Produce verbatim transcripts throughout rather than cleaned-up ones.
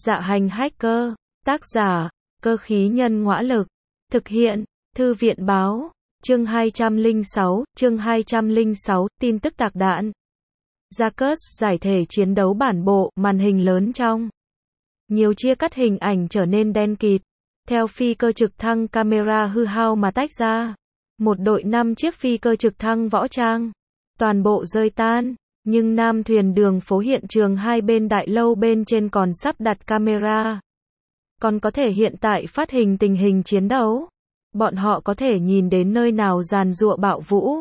Dạ hành hacker, tác giả, cơ khí nhân ngõa lực, thực hiện, thư viện báo, chương hai trăm lẻ sáu, chương hai trăm lẻ sáu, tin tức tạc đạn. Jacques giải thể chiến đấu bản bộ, màn hình lớn trong. Nhiều chia cắt hình ảnh trở nên đen kịt. Theo phi cơ trực thăng camera hư hao mà tách ra. Một đội năm chiếc phi cơ trực thăng võ trang. Toàn bộ rơi tan. Nhưng nam thuyền đường phố hiện trường hai bên đại lâu bên trên còn sắp đặt camera. Còn có thể hiện tại phát hình tình hình chiến đấu. Bọn họ có thể nhìn đến nơi nào giàn giụa bạo vũ.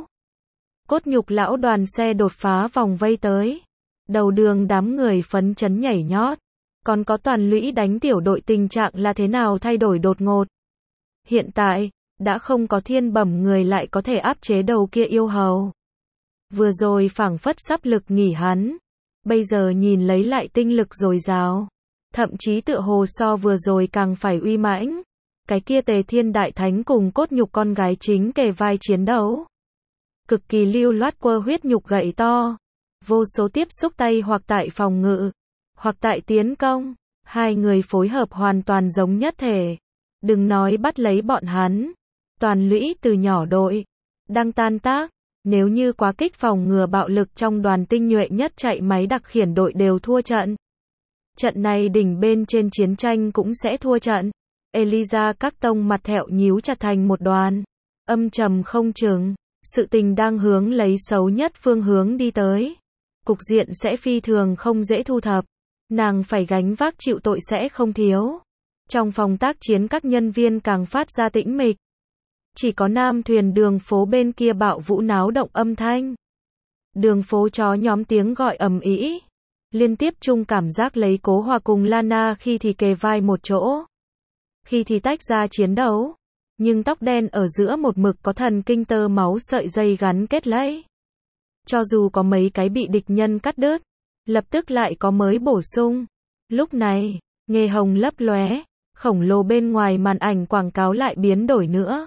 Cốt nhục lão đoàn xe đột phá vòng vây tới. Đầu đường đám người phấn chấn nhảy nhót. Còn có toàn lũy đánh tiểu đội tình trạng là thế nào thay đổi đột ngột. Hiện tại, đã không có thiên bẩm người lại có thể áp chế đầu kia yêu hầu. Vừa rồi phảng phất sắp lực nghỉ hắn. Bây giờ nhìn lấy lại tinh lực dồi dào. Thậm chí tựa hồ so vừa rồi càng phải uy mãnh. Cái kia Tề Thiên Đại Thánh cùng cốt nhục con gái chính kề vai chiến đấu. Cực kỳ lưu loát quơ huyết nhục gậy to. Vô số tiếp xúc tay hoặc tại phòng ngự, hoặc tại tiến công. Hai người phối hợp hoàn toàn giống nhất thể. Đừng nói bắt lấy bọn hắn. Toàn lũy từ nhỏ đội. Đang tan tác. Nếu như quá kích phòng ngừa bạo lực trong đoàn tinh nhuệ nhất chạy máy đặc khiển đội đều thua trận. Trận này đỉnh bên trên chiến tranh cũng sẽ thua trận. Eliza các tông mặt thẹo nhíu chặt thành một đoàn. Âm trầm không chừng. Sự tình đang hướng lấy xấu nhất phương hướng đi tới. Cục diện sẽ phi thường không dễ thu thập. Nàng phải gánh vác chịu tội sẽ không thiếu. Trong phòng tác chiến các nhân viên càng phát ra tĩnh mịch. Chỉ có nam thuyền đường phố bên kia bạo vũ náo động âm thanh. Đường phố chó nhóm tiếng gọi ầm ĩ. Liên tiếp chung cảm giác lấy Cố Hòa cùng Lana khi thì kề vai một chỗ. Khi thì tách ra chiến đấu. Nhưng tóc đen ở giữa một mực có thần kinh tơ máu sợi dây gắn kết lấy. Cho dù có mấy cái bị địch nhân cắt đứt, lập tức lại có mới bổ sung. Lúc này, nghề hồng lấp lóe, khổng lồ bên ngoài màn ảnh quảng cáo lại biến đổi nữa.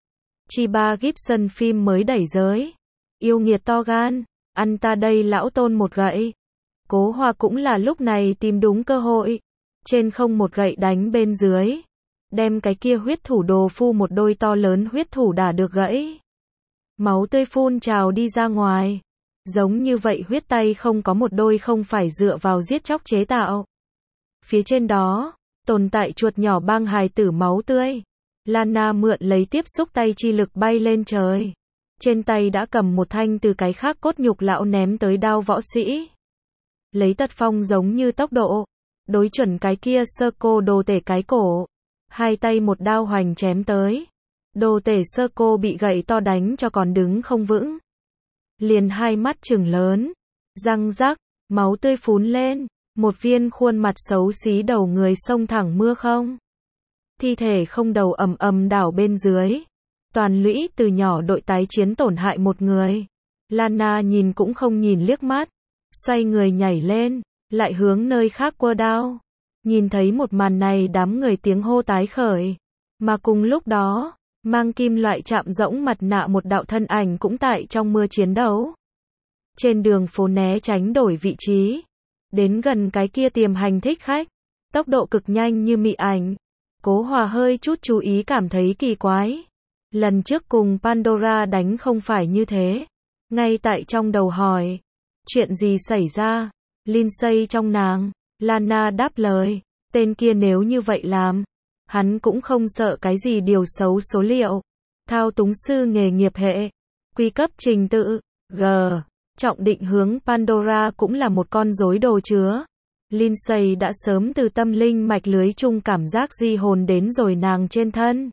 Chiba Gibson phim mới đẩy giới. Yêu nghiệt to gan, ăn ta đây lão tôn một gậy. Cố Hòa cũng là lúc này tìm đúng cơ hội. Trên không một gậy đánh bên dưới. Đem cái kia huyết thủ đồ phu một đôi to lớn huyết thủ đả được gãy. Máu tươi phun trào đi ra ngoài. Giống như vậy huyết tay không có một đôi không phải dựa vào giết chóc chế tạo. Phía trên đó, tồn tại chuột nhỏ bang hài tử máu tươi. Lana mượn lấy tiếp xúc tay chi lực bay lên trời. Trên tay đã cầm một thanh từ cái khác cốt nhục lão ném tới đao võ sĩ. Lấy tật phong giống như tốc độ. Đối chuẩn cái kia sơ cô đồ tể cái cổ. Hai tay một đao hoành chém tới. Đồ tể sơ cô bị gậy to đánh cho còn đứng không vững. Liền hai mắt trừng lớn. Răng rắc, máu tươi phún lên. Một viên khuôn mặt xấu xí đầu người xông thẳng mưa không. Thi thể không đầu ầm ầm đảo bên dưới. Toàn lũy từ nhỏ đội tái chiến tổn hại một người. Lana nhìn cũng không nhìn liếc mắt. Xoay người nhảy lên. Lại hướng nơi khác quơ đao. Nhìn thấy một màn này đám người tiếng hô tái khởi. Mà cùng lúc đó, mang kim loại chạm rỗng mặt nạ một đạo thân ảnh cũng tại trong mưa chiến đấu. Trên đường phố né tránh đổi vị trí. Đến gần cái kia tiềm hành thích khách. Tốc độ cực nhanh như mị ảnh. Cố Hòa hơi chút chú ý cảm thấy kỳ quái. Lần trước cùng Pandora đánh không phải như thế. Ngay tại trong đầu hỏi. Chuyện gì xảy ra? Lindsay trong nàng. Lana đáp lời. Tên kia nếu như vậy làm. Hắn cũng không sợ cái gì điều xấu số liệu. Thao túng sư nghề nghiệp hệ. Quy cấp trình tự. G. Trọng định hướng Pandora cũng là một con rối đồ chứa. Lindsay đã sớm từ tâm linh mạch lưới chung cảm giác di hồn đến rồi nàng trên thân.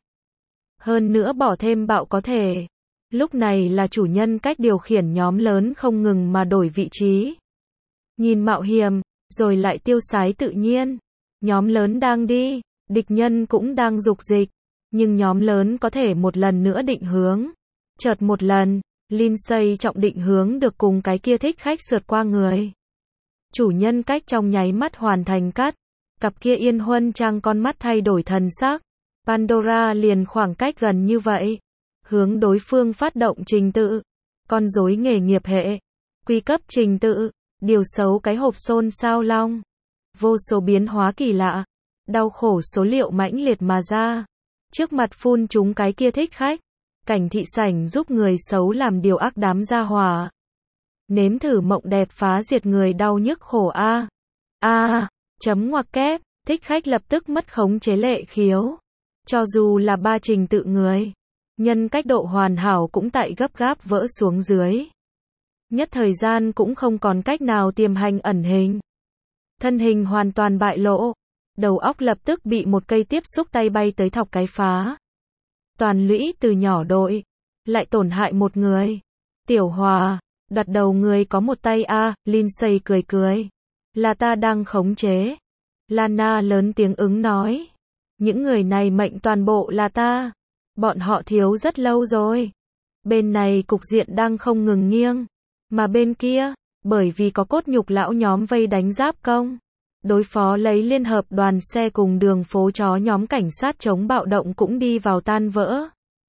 Hơn nữa bỏ thêm bạo có thể. Lúc này là chủ nhân cách điều khiển nhóm lớn không ngừng mà đổi vị trí. Nhìn mạo hiểm, rồi lại tiêu sái tự nhiên. Nhóm lớn đang đi, địch nhân cũng đang dục dịch. Nhưng nhóm lớn có thể một lần nữa định hướng. Chợt một lần, Lindsay trọng định hướng được cùng cái kia thích khách sượt qua người. Chủ nhân cách trong nháy mắt hoàn thành cắt. Cặp kia yên huân trang con mắt thay đổi thần sắc. Pandora liền khoảng cách gần như vậy. Hướng đối phương phát động trình tự. Con rối nghề nghiệp hệ. Quy cấp trình tự. Điều xấu cái hộp xôn sao long. vô số biến hóa kỳ lạ, đau khổ số liệu mãnh liệt mà ra. Trước mặt phun chúng cái kia thích khách, cảnh thị sảnh giúp người xấu làm điều ác đám gia hỏa. Nếm thử mộng đẹp phá diệt người đau nhức khổ a. A, chấm ngoặc kép, thích khách lập tức mất khống chế lệ khiếu. Cho dù là ba trình tự người, nhân cách độ hoàn hảo cũng tại gấp gáp vỡ xuống dưới. Nhất thời gian cũng không còn cách nào tiềm hành ẩn hình. Thân hình hoàn toàn bại lộ, đầu óc lập tức bị một cây tiếp xúc tay bay tới thọc cái phá. Toàn lũy từ nhỏ đội, lại tổn hại một người. Tiểu Hòa, đoạt đầu người có một tay a, à, Lindsay cười cười. Là ta đang khống chế. Lana lớn tiếng ứng nói. Những người này mệnh toàn bộ là ta. Bọn họ thiếu rất lâu rồi. Bên này cục diện đang không ngừng nghiêng. Mà bên kia, bởi vì có cốt nhục lão nhóm vây đánh giáp công. Đối phó lấy liên hợp đoàn xe cùng đường phố chó nhóm cảnh sát chống bạo động cũng đi vào tan vỡ.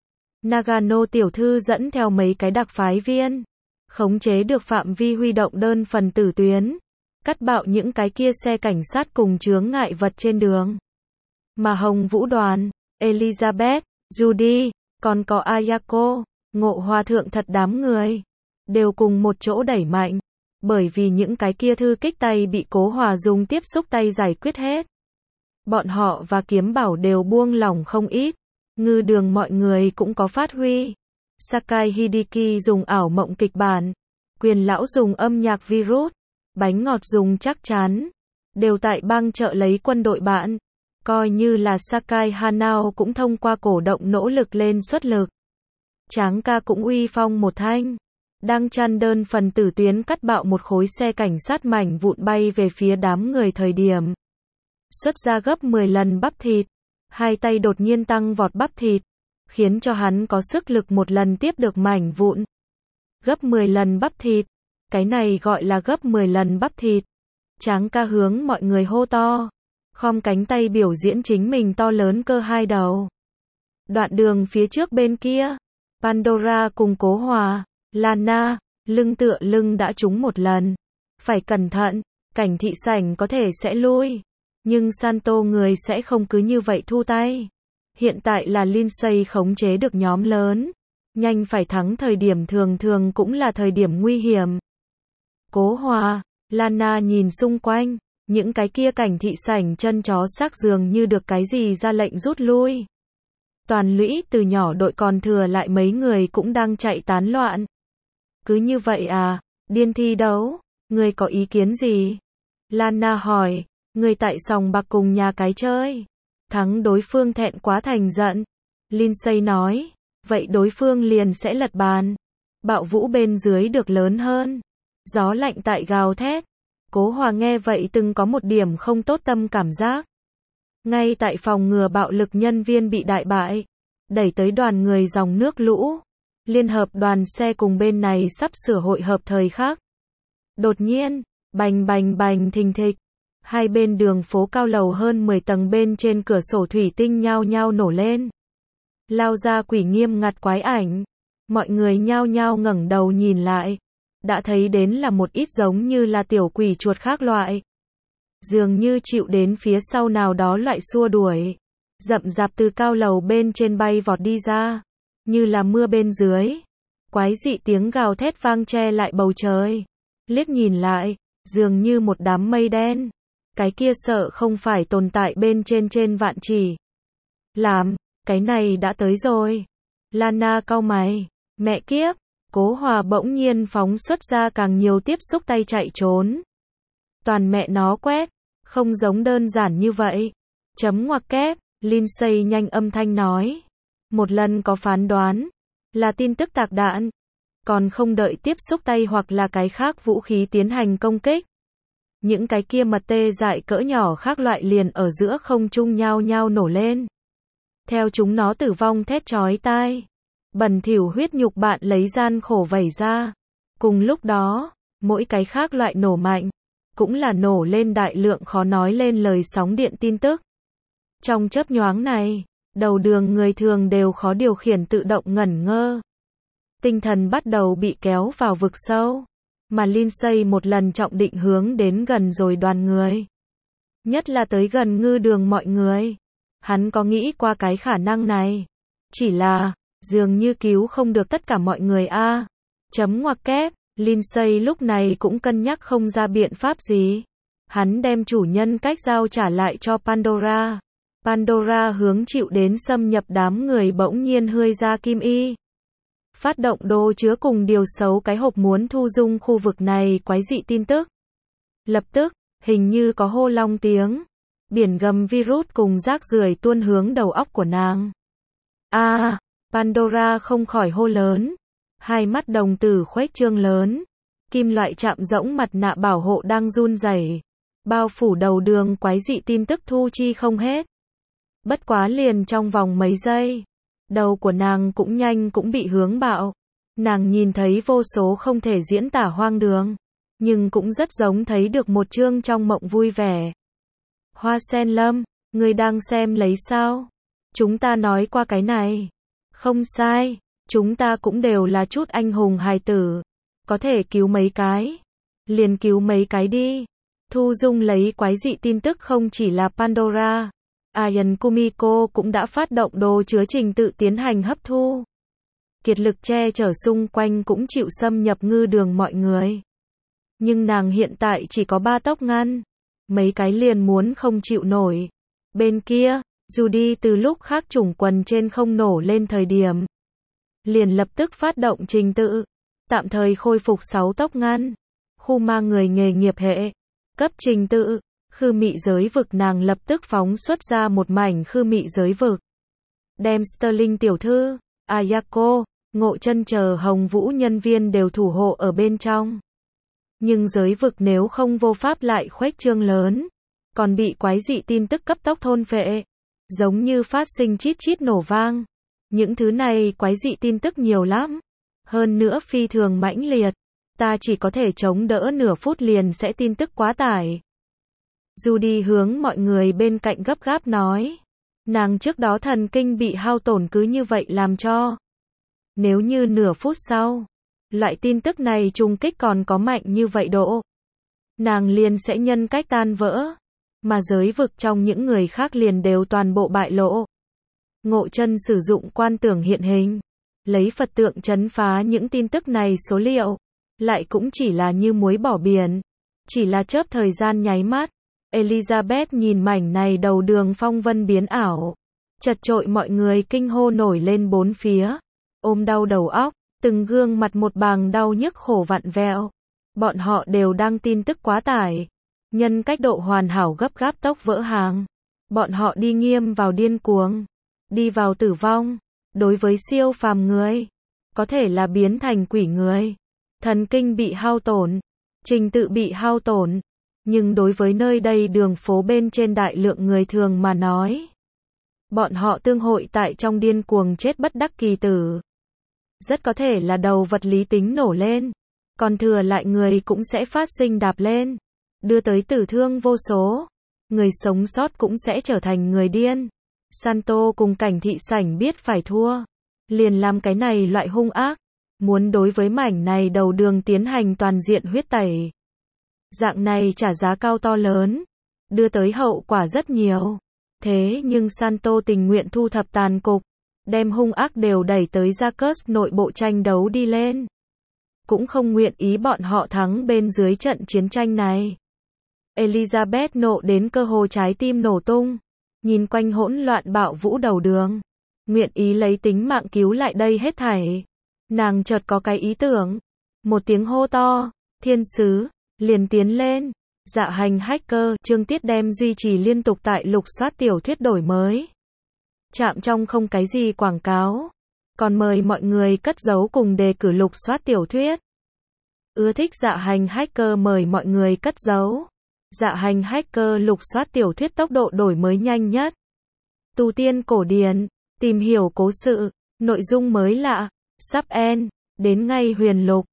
Nagano tiểu thư dẫn theo mấy cái đặc phái viên. Khống chế được phạm vi huy động đơn phần tử tuyến. Cắt bạo những cái kia xe cảnh sát cùng chướng ngại vật trên đường. Mà Hồng Vũ đoàn, Elizabeth, Judy, còn có Ayako, Ngộ Hòa thượng thật đám người. Đều cùng một chỗ đẩy mạnh. Bởi vì những cái kia thư kích tay bị Cố Hòa dùng tiếp xúc tay giải quyết hết. Bọn họ và Kiếm Bảo đều buông lỏng không ít. Ngư Đường mọi người cũng có phát huy. Sakai Hideki dùng ảo mộng kịch bản. Quyền lão dùng âm nhạc virus. Bánh ngọt dùng chắc chắn. Đều tại bang chợ lấy quân đội bạn. Coi như là Sakai Hanao cũng thông qua cổ động nỗ lực lên xuất lực. Tráng ca cũng uy phong một thanh. Đang chăn đơn phần tử tuyến cắt bạo một khối xe cảnh sát mảnh vụn bay về phía đám người thời điểm. Xuất ra gấp mười lần bắp thịt. Hai tay đột nhiên tăng vọt bắp thịt. Khiến cho hắn có sức lực một lần tiếp được mảnh vụn. Gấp mười lần bắp thịt. Cái này gọi là gấp mười lần bắp thịt. Tráng ca hướng mọi người hô to. Khom cánh tay biểu diễn chính mình to lớn cơ hai đầu. Đoạn đường phía trước bên kia. Pandora cùng Cố Hòa. Lana, lưng tựa lưng đã trúng một lần. Phải cẩn thận, cảnh thị sảnh có thể sẽ lui. Nhưng Santo người sẽ không cứ như vậy thu tay. Hiện tại là Lindsay khống chế được nhóm lớn. Nhanh phải thắng thời điểm thường thường cũng là thời điểm nguy hiểm. Cố Hòa, Lana nhìn xung quanh. Những cái kia cảnh thị sảnh chân chó xác dường như được cái gì ra lệnh rút lui. Toàn lũy từ nhỏ đội còn thừa lại mấy người cũng đang chạy tán loạn. Cứ như vậy à, điên thi đấu, người có ý kiến gì? Lana hỏi, người tại sòng bạc cùng nhà cái chơi. Thắng đối phương thẹn quá thành giận. Lindsay nói, vậy đối phương liền sẽ lật bàn. Bạo vũ bên dưới được lớn hơn. Gió lạnh tại gào thét. Cố Hòa nghe vậy từng có một điểm không tốt tâm cảm giác. Ngay tại phòng ngừa bạo lực nhân viên bị đại bại. Đẩy tới đoàn người dòng nước lũ. Liên hợp đoàn xe cùng bên này sắp sửa hội hợp thời khắc. Đột nhiên, bành bành bành thình thịch. Hai bên đường phố cao lầu hơn mười tầng bên trên cửa sổ thủy tinh nhao nhao nổ lên. Lao ra quỷ nghiêm ngặt quái ảnh. Mọi người nhao nhao ngẩng đầu nhìn lại. Đã thấy đến là một ít giống như là tiểu quỷ chuột khác loại. Dường như chịu đến phía sau nào đó loại xua đuổi. Rậm rạp từ cao lầu bên trên bay vọt đi ra. Như là mưa bên dưới. Quái dị tiếng gào thét vang che lại bầu trời. Liếc nhìn lại, dường như một đám mây đen. Cái kia sợ không phải tồn tại bên trên trên vạn chỉ. Làm, cái này đã tới rồi. Lana cau mày, mẹ kiếp. Cố Hòa bỗng nhiên phóng xuất ra càng nhiều tiếp xúc tay chạy trốn. Toàn mẹ nó quét, không giống đơn giản như vậy. Chấm ngoặc kép, Lindsay nhanh âm thanh nói. Một lần có phán đoán, là tin tức tạc đạn. Còn không đợi tiếp xúc tay hoặc là cái khác vũ khí tiến hành công kích. Những cái kia mật tê dại cỡ nhỏ khác loại liền ở giữa không trung nhao nhao nổ lên. Theo chúng nó tử vong thét chói tai. Bẩn thỉu huyết nhục bạn lấy gian khổ vẩy ra. Cùng lúc đó, mỗi cái khác loại nổ mạnh, cũng là nổ lên đại lượng khó nói lên lời sóng điện tin tức. Trong chớp nhoáng này, đầu đường người thường đều khó điều khiển tự động ngẩn ngơ. Tinh thần bắt đầu bị kéo vào vực sâu. Mà Lindsay một lần trọng định hướng đến gần rồi đoàn người. Nhất là tới gần ngư đường mọi người. Hắn có nghĩ qua cái khả năng này. Chỉ là, dường như cứu không được tất cả mọi người a. À. Chấm ngoặc kép, Lindsay lúc này cũng cân nhắc không ra biện pháp gì. Hắn đem chủ nhân cách giao trả lại cho Pandora. Pandora hướng chịu đến xâm nhập đám người bỗng nhiên hơi ra kim y. Phát động đồ chứa cùng điều xấu cái hộp muốn thu dung khu vực này quái dị tin tức. Lập tức, hình như có hô long tiếng. Biển gầm virus cùng rác rưởi tuôn hướng đầu óc của nàng. A, à, Pandora không khỏi hô lớn. Hai mắt đồng tử khuếch trương lớn. Kim loại chạm rỗng mặt nạ bảo hộ đang run rẩy. Bao phủ đầu đường quái dị tin tức thu chi không hết. Bất quá liền trong vòng mấy giây. Đầu của nàng cũng nhanh cũng bị hướng bạo. Nàng nhìn thấy vô số không thể diễn tả hoang đường. Nhưng cũng rất giống thấy được một chương trong mộng vui vẻ. Hoa Sen Lâm, người đang xem lấy sao? Chúng ta nói qua cái này. Không sai, chúng ta cũng đều là chút anh hùng hài tử. Có thể cứu mấy cái. Liền cứu mấy cái đi. Thu dung lấy quái dị tin tức không chỉ là Pandora. Ayan Kumiko cũng đã phát động đồ chứa trình tự tiến hành hấp thu. Kiệt lực che chở xung quanh cũng chịu xâm nhập ngư đường mọi người. Nhưng nàng hiện tại chỉ có ba tốc ngăn. Mấy cái liền muốn không chịu nổi. Bên kia, Judy từ lúc khác chủng quần trên không nổ lên thời điểm. Liền lập tức phát động trình tự. Tạm thời khôi phục sáu tốc ngăn. Khu ma người nghề nghiệp hệ. Cấp trình tự. Khư mị giới vực nàng lập tức phóng xuất ra một mảnh khư mị giới vực. Đem Sterling tiểu thư, Ayako, Ngộ Chân chờ Hồng Vũ nhân viên đều thủ hộ ở bên trong. Nhưng giới vực nếu không vô pháp lại khuếch trương lớn, còn bị quái dị tin tức cấp tốc thôn phệ, giống như phát sinh chít chít nổ vang. Những thứ này quái dị tin tức nhiều lắm, hơn nữa phi thường mãnh liệt, ta chỉ có thể chống đỡ nửa phút liền sẽ tin tức quá tải. Judy hướng mọi người bên cạnh gấp gáp nói, nàng trước đó thần kinh bị hao tổn cứ như vậy làm cho. Nếu như nửa phút sau, loại tin tức này trùng kích còn có mạnh như vậy độ, nàng liền sẽ nhân cách tan vỡ, mà giới vực trong những người khác liền đều toàn bộ bại lộ. Ngộ Chân sử dụng quan tưởng hiện hình, lấy Phật tượng trấn phá những tin tức này số liệu, lại cũng chỉ là như muối bỏ biển, chỉ là chớp thời gian nháy mắt. Elizabeth nhìn mảnh này đầu đường phong vân biến ảo, chật chội mọi người kinh hô nổi lên bốn phía, ôm đau đầu óc, từng gương mặt một bàng đau nhức khổ vặn vẹo. Bọn họ đều đang tin tức quá tải, nhân cách độ hoàn hảo gấp gáp tốc vỡ hàng. Bọn họ đi nghiêm vào điên cuồng, đi vào tử vong. Đối với siêu phàm người, có thể là biến thành quỷ người, thần kinh bị hao tổn, trình tự bị hao tổn. Nhưng đối với nơi đây đường phố bên trên đại lượng người thường mà nói, bọn họ tương hội tại trong điên cuồng chết bất đắc kỳ tử. Rất có thể là đầu vật lý tính nổ lên, còn thừa lại người cũng sẽ phát sinh đạp lên, đưa tới tử thương vô số. Người sống sót cũng sẽ trở thành người điên. Santo cùng Cảnh Thị Sảnh biết phải thua, liền làm cái này loại hung ác, muốn đối với mảnh này đầu đường tiến hành toàn diện huyết tẩy. Dạng này trả giá cao to lớn, đưa tới hậu quả rất nhiều. Thế nhưng Santo tình nguyện thu thập tàn cục, đem hung ác đều đẩy tới Jacques nội bộ tranh đấu đi lên. Cũng không nguyện ý bọn họ thắng bên dưới trận chiến tranh này. Elizabeth nộ đến cơ hồ trái tim nổ tung, nhìn quanh hỗn loạn bạo vũ đầu đường, nguyện ý lấy tính mạng cứu lại đây hết thảy. Nàng chợt có cái ý tưởng, một tiếng hô to, thiên sứ, liền tiến lên. Dạ hành hacker, chương tiết đem duy trì liên tục tại lục soát tiểu thuyết đổi mới. Chạm trong không cái gì quảng cáo, còn mời mọi người cất giấu cùng đề cử lục soát tiểu thuyết. Ưa thích dạ hành hacker mời mọi người cất giấu. Dạ hành hacker lục soát tiểu thuyết tốc độ đổi mới nhanh nhất. Tu tiên cổ điển, tìm hiểu cố sự, nội dung mới lạ, sắp end, đến ngay huyền lục.